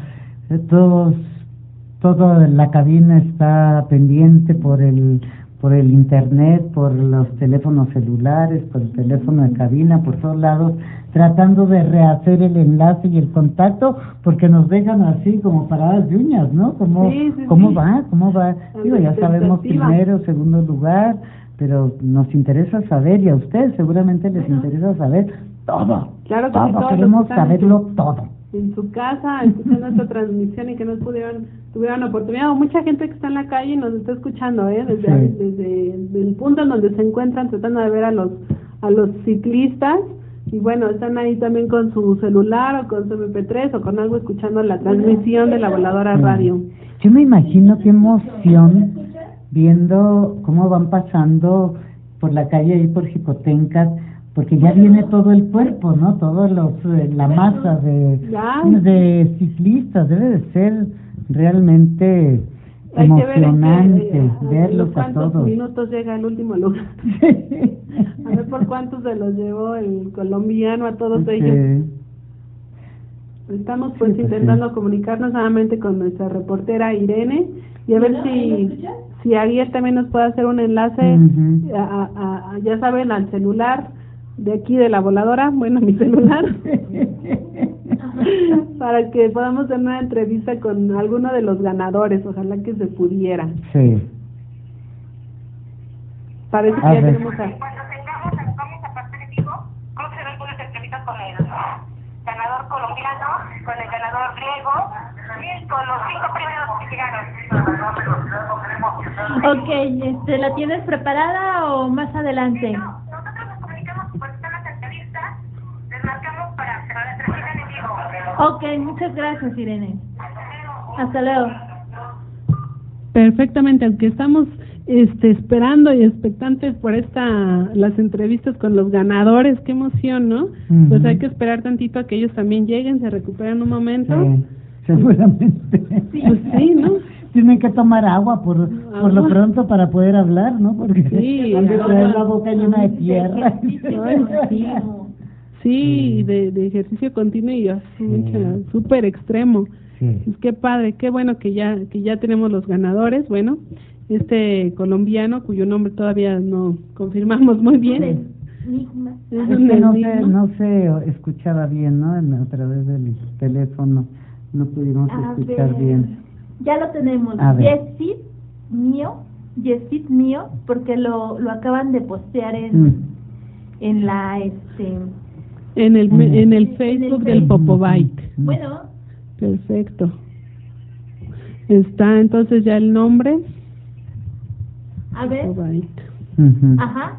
toda la cabina está pendiente por el internet, por los teléfonos celulares, por el teléfono de cabina, por todos lados, tratando de rehacer el enlace y el contacto, porque nos dejan así como paradas de uñas, ¿no? ¿Cómo va? Digo, ya sabemos primero, segundo lugar, pero nos interesa saber, y a ustedes seguramente les interesa saber todo. Claro que todo, queremos saberlo todo. En su casa, escuchando esta transmisión y que no tuvieron oportunidad, o mucha gente que está en la calle y nos está escuchando, desde el punto en donde se encuentran tratando de ver a los ciclistas, y bueno, están ahí también con su celular o con su MP3 o con algo escuchando la transmisión de la Voladora Radio. Yo me imagino qué emoción viendo cómo van pasando por la calle ahí por Jicotencat, porque ya viene todo el cuerpo, ¿no? Todos la masa de ciclistas. Debe de ser realmente emocionante verlos a todos. ¿Cuántos minutos llega el último lugar? A ver por cuántos se los llevó el colombiano a todos ellos. Estamos pues intentando comunicarnos nuevamente con nuestra reportera Irene y a ver si Ariel también nos puede hacer un enlace ya saben, al celular de aquí de la Voladora, bueno, mi celular, para que podamos tener una entrevista con alguno de los ganadores, ojalá que se pudiera. Sí. Parece que ya tenemos Cuando tengamos, vamos a pasar en vivo, vamos a hacer algunas entrevistas con el ganador colombiano, con el ganador griego y con los 5 primeros que llegaron. Ok, ¿la tienes preparada o más adelante? Ok, muchas gracias, Irene. Hasta luego. Perfectamente, aunque estamos esperando y expectantes por las entrevistas con los ganadores, qué emoción, ¿no? Pues hay que esperar tantito a que ellos también lleguen, se recuperen un momento. Sí, seguramente. Pues sí, ¿no? Tienen que tomar agua por lo pronto para poder hablar, ¿no? Porque han de traer la boca llena de tierra. Sí, de ejercicio continuo y súper extremo. Sí. Pues qué padre, qué bueno que ya tenemos los ganadores. Bueno, este colombiano cuyo nombre todavía no confirmamos muy bien. Es que no se escuchaba bien, ¿no? A través del teléfono no pudimos escuchar bien. Ya lo tenemos. Yesid mío, porque lo acaban de postear en la en el Facebook del Popo Bike. Bueno. Perfecto. Está entonces ya el nombre. A ver. Popo Bike. Ajá.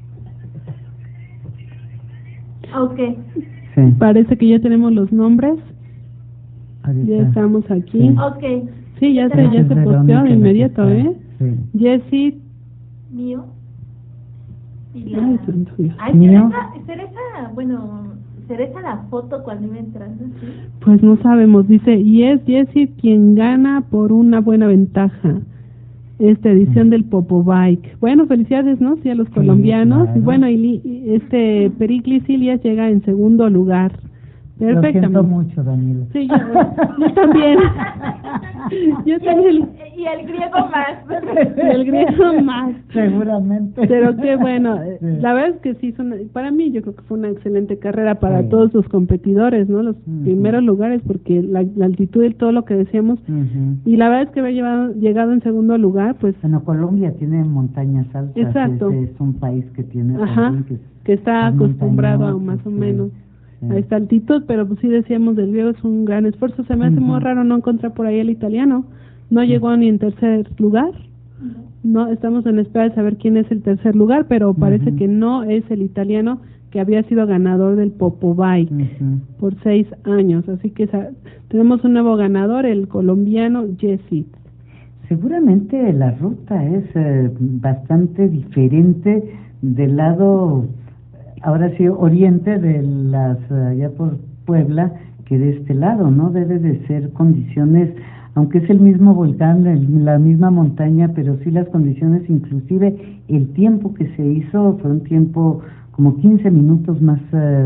Okay. Sí. Parece que ya tenemos los nombres. Ahorita. Ya estamos aquí. Sí. Okay. Sí, ya se posteó de inmediato, Sí. Yesid mío. Ay, Ay, mío. Teresa, bueno, ¿será esa la foto cuando iba entrando? ¿Sí? Pues no sabemos, dice, y es Jessit quien gana por una buena ventaja esta edición del Popo Bike. Bueno, felicidades, ¿no? Sí, a los colombianos. Claro. Y bueno, Periclis Ilias llega en segundo lugar. Perfectamente. Lo siento mucho, Daniela. Sí, yo también. Yo también. Y el griego más. El griego más. Seguramente. Pero qué bueno. Sí. La verdad es que sí, para mí yo creo que fue una excelente carrera para Sí. todos los competidores, ¿no? Los primeros lugares, porque la altitud y todo lo que decíamos. Y la verdad es que haber llegado en segundo lugar, pues... Bueno, Colombia tiene montañas altas. Exacto. Es un país que tiene... Ajá, que está acostumbrado a más o menos a esta altitud, pero pues sí decíamos del griego es un gran esfuerzo. Se me hace muy raro no encontrar por ahí el italiano. No llegó ni en tercer lugar. No, estamos en espera de saber quién es el tercer lugar, pero parece que no es el italiano que había sido ganador del Popo Bike por 6 años. Así que tenemos un nuevo ganador, el colombiano Jessit. Seguramente la ruta es bastante diferente del lado, ahora sí, oriente de las allá por Puebla, que de este lado, ¿no? Debe de ser condiciones, aunque es el mismo volcán, la misma montaña, pero sí las condiciones, inclusive el tiempo que se hizo fue un tiempo como 15 minutos más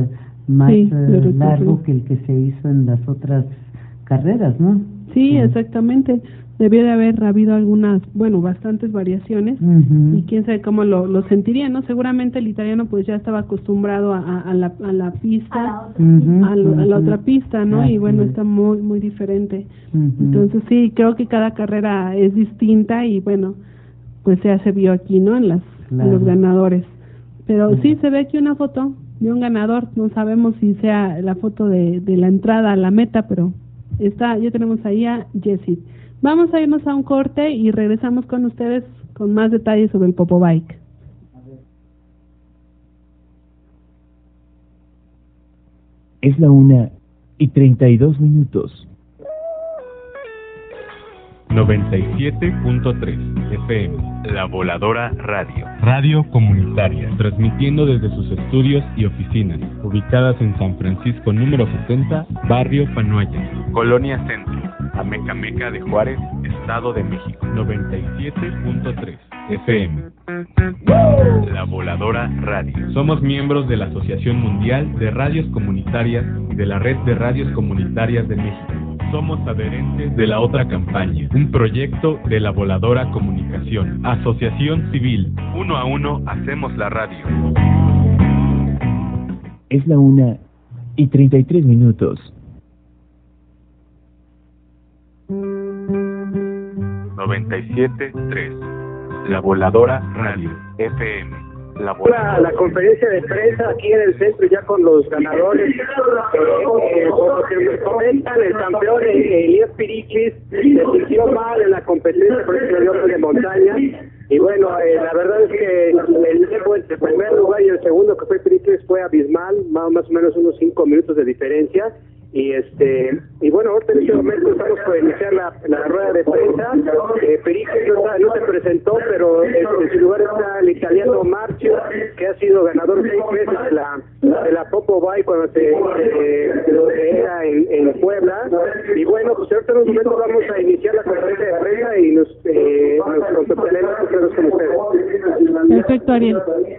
largo que el que se hizo en las otras carreras, ¿no? Sí, exactamente. Debió de haber habido algunas, bastantes variaciones, y quién sabe cómo lo sentiría, ¿no? Seguramente el italiano pues ya estaba acostumbrado a la pista, a la otra pista, ¿no? Y bueno, está muy, muy diferente. Entonces sí, creo que cada carrera es distinta y bueno, pues ya se vio aquí, ¿no? En los ganadores. Pero sí se ve aquí una foto de un ganador, no sabemos si sea la foto de la entrada a la meta, pero ya tenemos ahí a Jessit. Vamos a irnos a un corte y regresamos con ustedes con más detalles sobre el Popo Bike. Es la 1:32. 97.3 FM, La Voladora Radio. Radio comunitaria, transmitiendo desde sus estudios y oficinas, ubicadas en San Francisco número 70, Barrio Fanoaya, Colonia Centro, Amecameca de Juárez, Estado de México. 97.3 FM. La Voladora Radio. Somos miembros de la Asociación Mundial de Radios Comunitarias y de la Red de Radios Comunitarias de México. Somos adherentes de la otra campaña, un proyecto de La Voladora Comunicación, Asociación Civil. 1 a 1 hacemos la radio. Es la 1:33. 97.3 La Voladora Radio FM. La conferencia de prensa aquí en el centro ya con los ganadores, por lo que me comentan, el campeón Elías Periclis se sintió mal en la competencia por el de montaña, y bueno, la verdad es que el tiempo entre el primer lugar y el segundo, que fue Periclis, fue abismal, más o menos unos 5 minutos de diferencia. Y bueno, ahorita en este momento estamos por iniciar la rueda de prensa. Pericles no se presentó, pero en su lugar está el italiano Marcio, que ha sido ganador 6 veces de la Popo Bike cuando era en Puebla. Y bueno, pues ahorita en un momento vamos a iniciar la conferencia de prensa y nos contactaremos con ustedes. Perfecto, Ariel.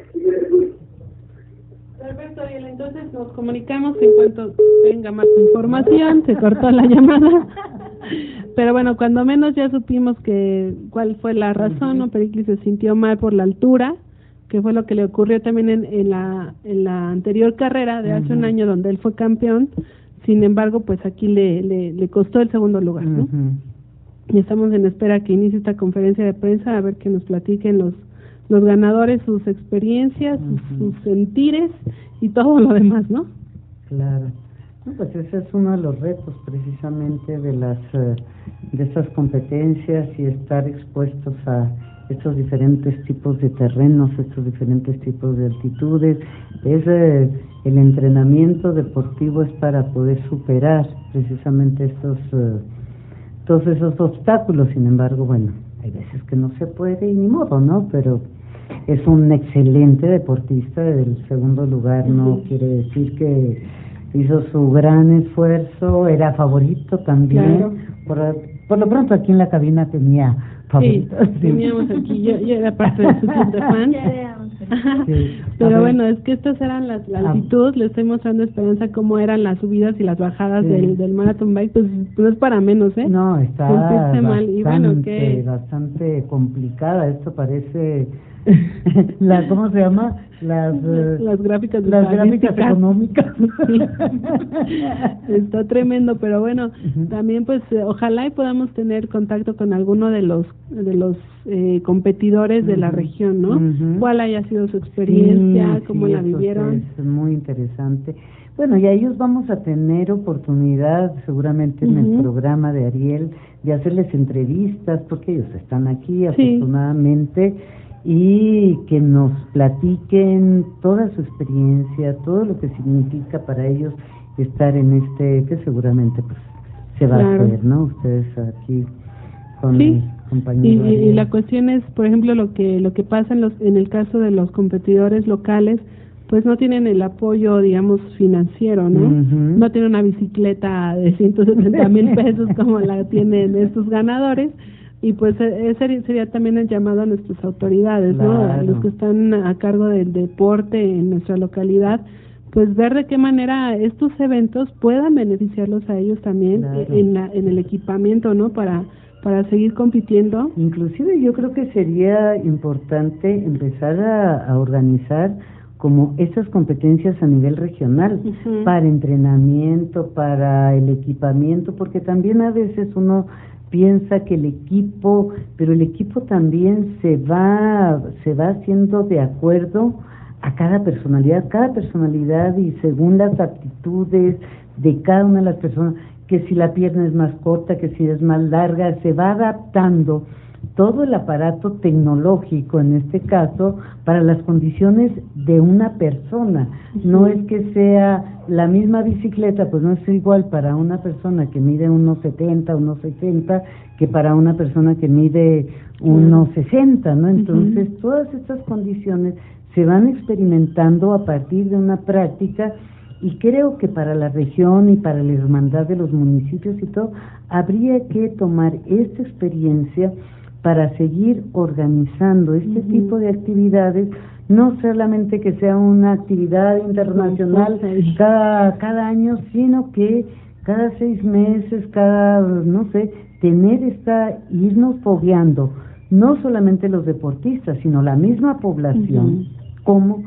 Perfecto, Ariel. Entonces nos comunicamos en cuanto tenga más información. Se cortó la llamada. Pero bueno, cuando menos ya supimos cuál fue la razón, ¿no? Periclis se sintió mal por la altura, que fue lo que le ocurrió también en la anterior carrera de hace un año donde él fue campeón. Sin embargo, pues aquí le costó el segundo lugar, ¿no? Y estamos en espera que inicie esta conferencia de prensa a ver que nos platiquen los ganadores, sus experiencias, sus sentires y todo lo demás, ¿no? Claro. No, pues ese es uno de los retos precisamente de estas competencias, y estar expuestos a estos diferentes tipos de terrenos, estos diferentes tipos de altitudes. El entrenamiento deportivo es para poder superar precisamente todos esos obstáculos. Sin embargo, bueno, hay veces que no se puede y ni modo, ¿no? Pero es un excelente deportista. El segundo lugar no quiere decir que hizo su gran esfuerzo, era favorito también. Claro. Por lo pronto aquí en la cabina tenía favoritos. Sí, teníamos aquí, yo era parte de su club de fans. Sí. Pero bueno, es que estas eran las altitud, le estoy mostrando Esperanza cómo eran las subidas y las bajadas del Marathon Bike, pues no es para menos, ¿eh? No, está bastante, mal. Y bueno, bastante complicada, esto parece... ¿cómo se llama? Las gráficas económicas. Sí. Está tremendo, pero bueno, también pues ojalá y podamos tener contacto con alguno de los competidores de la región, ¿no? ¿Cuál haya sido su experiencia? ¿Cómo la vivieron? Es muy interesante. Bueno, y a ellos vamos a tener oportunidad seguramente en el programa de Ariel de hacerles entrevistas, porque ellos están aquí afortunadamente, y que nos platiquen toda su experiencia, todo lo que significa para ellos estar en que seguramente pues se va a hacer, ¿no? Ustedes aquí con el compañero y la cuestión es, por ejemplo, lo que pasa en el caso de los competidores locales, pues no tienen el apoyo, digamos, financiero, ¿no? No tienen una bicicleta de 170,000 pesos como la tienen estos ganadores. Y pues ese sería también el llamado a nuestras autoridades, ¿no? A los que están a cargo del deporte en nuestra localidad, pues ver de qué manera estos eventos puedan beneficiarlos a ellos también en el equipamiento, ¿no? Para seguir compitiendo. Inclusive yo creo que sería importante empezar a organizar como estas competencias a nivel regional, para entrenamiento, para el equipamiento, porque también a veces uno piensa que el equipo, pero el equipo también se va haciendo de acuerdo a cada personalidad y según las aptitudes de cada una de las personas, que si la pierna es más corta, que si es más larga, se va adaptando todo el aparato tecnológico, en este caso, para las condiciones de una persona. No es que sea la misma bicicleta, pues no es igual para una persona que mide 1.70, 1.60, que para una persona que mide 1.60, ¿no? Entonces, todas estas condiciones se van experimentando a partir de una práctica, y creo que para la región y para la hermandad de los municipios y todo, habría que tomar esta experiencia para seguir organizando este tipo de actividades, no solamente que sea una actividad internacional cada año, sino que cada 6 meses, irnos fogueando, no solamente los deportistas, sino la misma población, cómo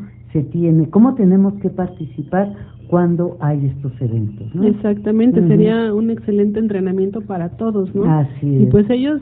tenemos que participar cuando hay estos eventos, ¿no? Exactamente, sería un excelente entrenamiento para todos, ¿no? Así es. Y pues ellos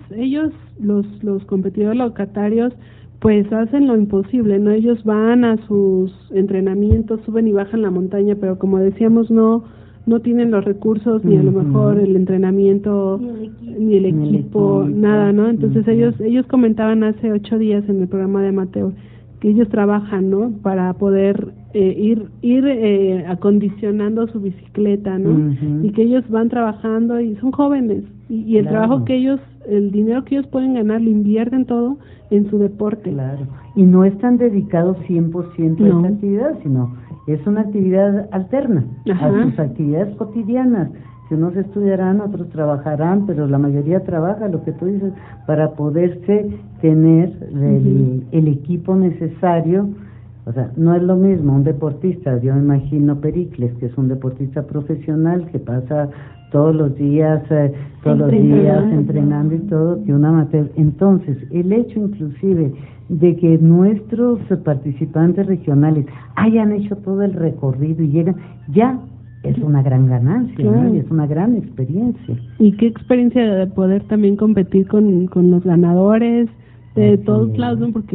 los competidores locatarios pues hacen lo imposible, ¿no? Ellos van a sus entrenamientos, suben y bajan la montaña, pero como decíamos, no tienen los recursos, ni a lo mejor el entrenamiento, ni el equipo, nada, ¿no? Entonces ellos comentaban hace 8 días en el programa de Mateo que ellos trabajan, ¿no? Para poder ir acondicionando su bicicleta, ¿no? Y que ellos van trabajando y son jóvenes y el trabajo que ellos, el dinero que ellos pueden ganar, lo invierten todo en su deporte. Claro. Y no están dedicados 100% a esa actividad, sino es una actividad alterna a sus actividades cotidianas. Si unos estudiarán, otros trabajarán, pero la mayoría trabaja, lo que tú dices, para poderse tener el equipo necesario. O sea, no es lo mismo un deportista, yo me imagino Pericles, que es un deportista profesional que pasa todos los días entrenando y todo, que un amateur. Entonces, el hecho inclusive de que nuestros participantes regionales hayan hecho todo el recorrido y llegan, ya es una gran ganancia, ¿no? Y es una gran experiencia. Y qué experiencia de poder también competir con los ganadores de todos lados, ¿no? Porque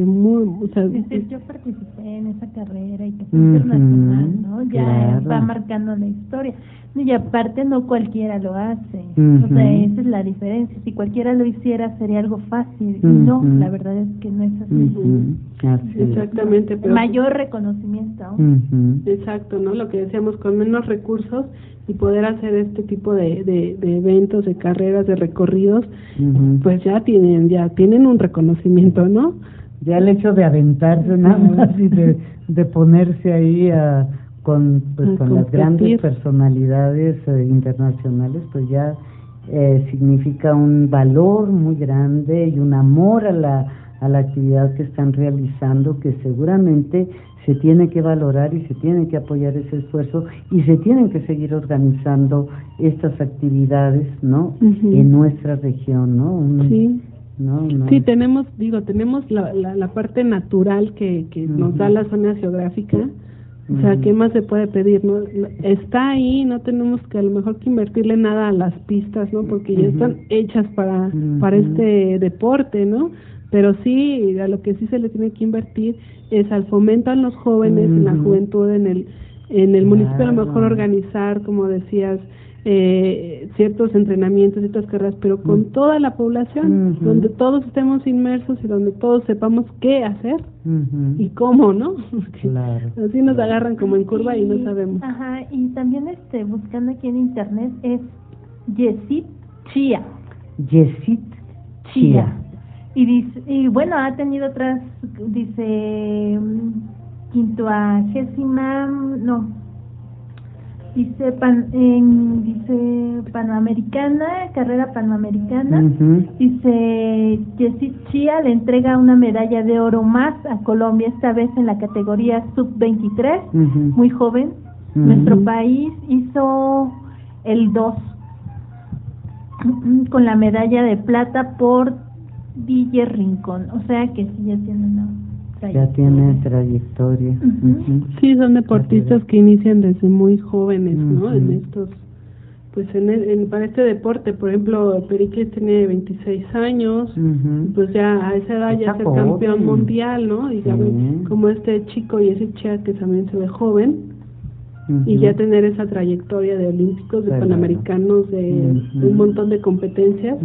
yo participé en esa carrera y que fue internacional, ¿no? Ya va marcando la historia. Y aparte no cualquiera lo hace. O sea, esa es la diferencia. Si cualquiera lo hiciera sería algo fácil. No, la verdad es que no es así. Exactamente. Pero mayor reconocimiento aún. Exacto, ¿no? Lo que decíamos, con menos recursos y poder hacer este tipo de eventos, de carreras, de recorridos, pues ya tienen un reconocimiento, ¿no? Ya el hecho de aventarse nada más y de ponerse ahí con las competir. grandes personalidades internacionales, pues ya significa un valor muy grande y un amor a la actividad que están realizando, que seguramente se tiene que valorar y se tiene que apoyar ese esfuerzo y se tienen que seguir organizando estas actividades, ¿no? En nuestra región, ¿no? Sí. Sí, tenemos la parte natural que nos da la zona geográfica. O sea, ¿qué más se puede pedir, no? Está ahí, no tenemos que a lo mejor que invertirle nada a las pistas, ¿no? Porque ya están hechas para este deporte, ¿no? Pero sí, a lo que sí se le tiene que invertir es al fomento a los jóvenes, en la juventud, en el municipio, a lo mejor organizar, como decías, ciertos entrenamientos, ciertas carreras, pero con toda la población, donde todos estemos inmersos y donde todos sepamos qué hacer y cómo, ¿no? Claro. Así nos agarran como en curva y no sabemos. Ajá, y también buscando aquí en internet es Yesit Chía. Yesit Chía. Y dice, y bueno, ha tenido otras, dice, 50ª, no, dice panamericana, carrera panamericana. Dice Yesit Chía le entrega una medalla de oro más a Colombia, esta vez en la categoría sub-23, muy joven. Nuestro país hizo el 2 con la medalla de plata por Ville Rincón, o sea que sí ya tiene una trayectoria. Ya tiene trayectoria. Sí, son deportistas que inician desde muy jóvenes, ¿no? En estos, pues para este deporte, por ejemplo, Pericles tiene 26 años, pues ya a esa edad ya ser campeón mundial, ¿no? Y ya ven como este chico y ese chica que también se ve joven, y ya tener esa trayectoria de olímpicos, de panamericanos, de un montón de competencias.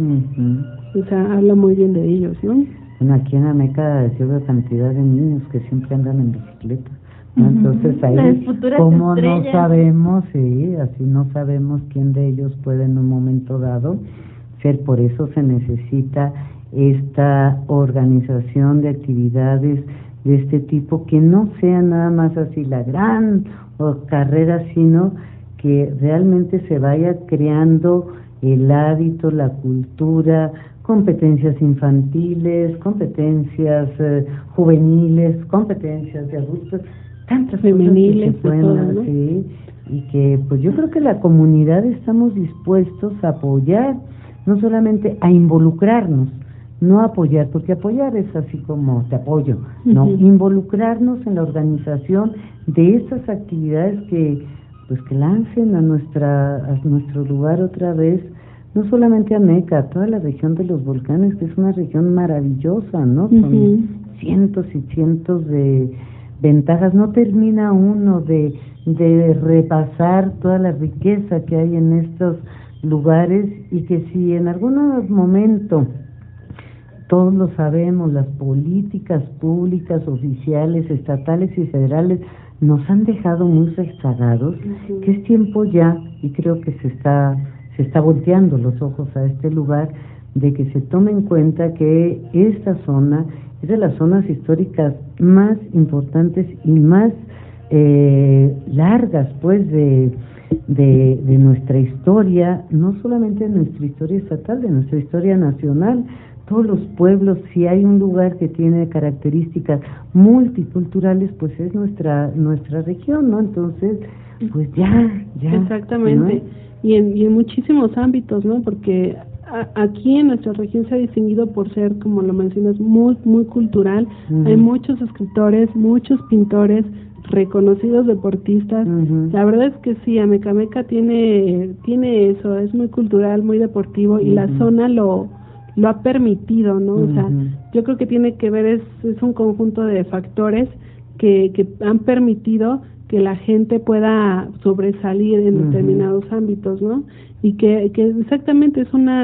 O sea, habla muy bien de ellos, ¿no? Bueno, aquí en Ameca yo veo cantidad de niños que siempre andan en bicicleta, ¿no? Entonces ahí, como no sabemos, así no sabemos quién de ellos puede en un momento dado ser, por eso se necesita esta organización de actividades de este tipo, que no sea nada más así la gran carrera, sino que realmente se vaya creando el hábito, la cultura, competencias infantiles, competencias juveniles, competencias de adultos, tantas femeniles, cosas que se pueden hacer, y que pues yo creo que la comunidad estamos dispuestos a apoyar, no solamente a involucrarnos, no apoyar, porque apoyar es así como te apoyo, no, involucrarnos en la organización de estas actividades que pues que lancen a nuestro lugar otra vez, no solamente a Meca, a toda la región de los volcanes, que es una región maravillosa, ¿no? Con cientos y cientos de ventajas. No termina uno de repasar toda la riqueza que hay en estos lugares, y que si en algún momento, todos lo sabemos, las políticas públicas, oficiales, estatales y federales nos han dejado muy rezagados, que es tiempo ya, y creo que se está volteando los ojos a este lugar, de que se tome en cuenta que esta zona es de las zonas históricas más importantes y más largas, pues, de nuestra historia, no solamente de nuestra historia estatal, de nuestra historia nacional. Todos los pueblos, si hay un lugar que tiene características multiculturales, pues es nuestra región, ¿no? Entonces, pues ya. Exactamente. ¿No? Y en muchísimos ámbitos, ¿no? Porque aquí en nuestra región se ha distinguido por ser, como lo mencionas, muy muy cultural. Hay muchos escritores, muchos pintores, reconocidos deportistas. La verdad es que sí, Amecameca tiene eso, es muy cultural, muy deportivo, y la zona lo ha permitido, ¿no? O sea, yo creo que tiene que ver, es un conjunto de factores que han permitido que la gente pueda sobresalir en determinados ámbitos, ¿no? Y que exactamente es un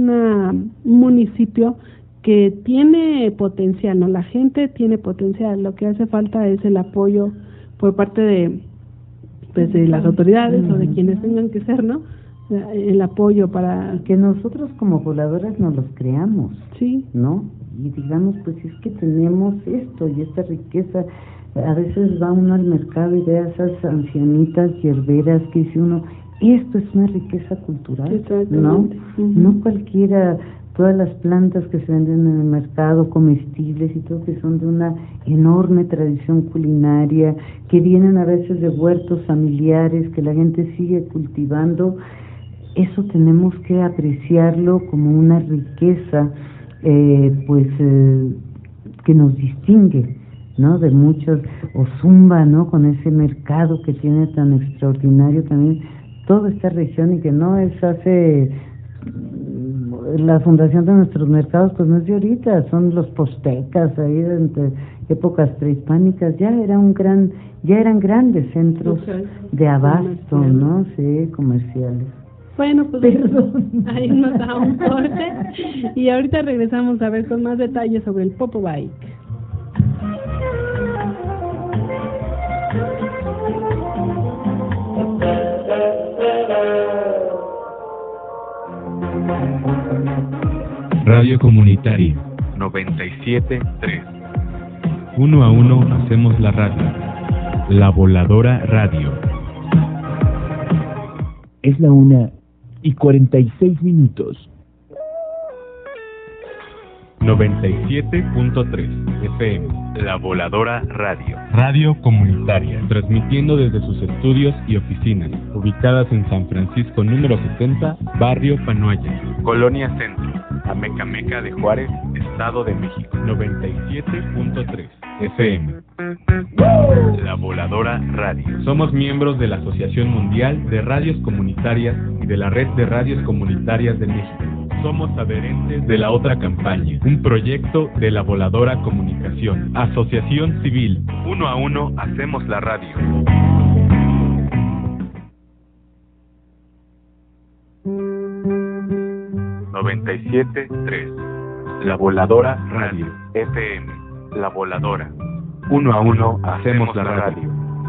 municipio que tiene potencial, ¿no? La gente tiene potencial, lo que hace falta es el apoyo por parte de las autoridades o de quienes tengan que ser, ¿no? El apoyo para que nosotros como pobladoras nos los creamos, sí, ¿no? y digamos, pues es que tenemos esto y esta riqueza. A veces va uno al mercado y ve a esas ancianitas hierberas que dice uno, esto es una riqueza cultural, ¿no? No cualquiera, todas las plantas que se venden en el mercado, comestibles y todo, que son de una enorme tradición culinaria, que vienen a veces de huertos familiares, que la gente sigue cultivando. Eso tenemos que apreciarlo como una riqueza, que nos distingue, ¿no? De muchos, o Zumba, ¿no? Con ese mercado que tiene tan extraordinario también toda esta región, y que no es hace la fundación de nuestros mercados, pues no es de ahorita, son los postecas ahí entre épocas prehispánicas, ya eran grandes centros de abasto, ¿no? Sí, comerciales. Bueno, pues ahí nos da un corte y ahorita regresamos a ver con más detalles sobre el Popo Bike. Radio Comunitaria 97.3. Uno a uno hacemos la radio. La Voladora Radio. Es la 1:46. 97.3 FM, La Voladora Radio. Radio comunitaria, transmitiendo desde sus estudios y oficinas, ubicadas en San Francisco número 70, Barrio Panoaya, Colonia Centro, Amecameca de Juárez, Estado de México. 97.3 FM. La Voladora Radio. Somos miembros de la Asociación Mundial de Radios Comunitarias y de la Red de Radios Comunitarias de México. Somos adherentes de la otra campaña, un proyecto de la Voladora Comunicación, Asociación Civil. Uno a uno hacemos la radio. La Voladora Radio FM. La Voladora. Uno a uno hacemos la radio.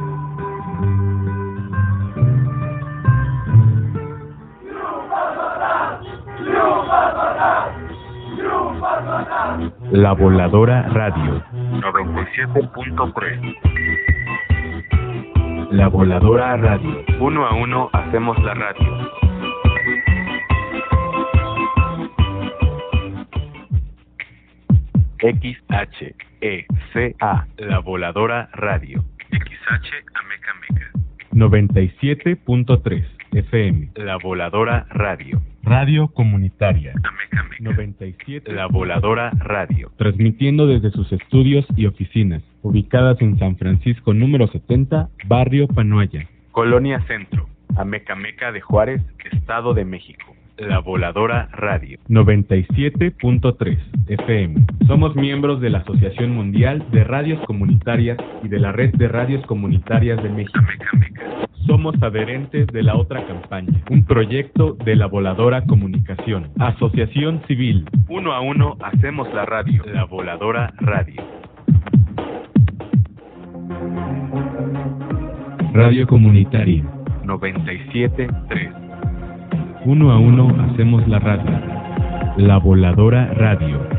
La Voladora Radio 97.3. La Voladora Radio. Uno a uno hacemos la radio. XHECA. La Voladora Radio. XH Amecameca. 97.3 FM. La Voladora Radio. Radio comunitaria. 97. La Voladora Radio. Transmitiendo desde sus estudios y oficinas, ubicadas en San Francisco número 70, Barrio Panoaya, Colonia Centro, Amecameca de Juárez, Estado de México. La Voladora Radio 97.3 FM. Somos miembros de la Asociación Mundial de Radios Comunitarias y de la Red de Radios Comunitarias de México. Somos adherentes de la otra campaña, un proyecto de la Voladora Comunicación, Asociación Civil. Uno a uno hacemos la radio. La Voladora Radio. Radio Comunitaria 97.3. Uno a uno hacemos la radio. La Voladora Radio.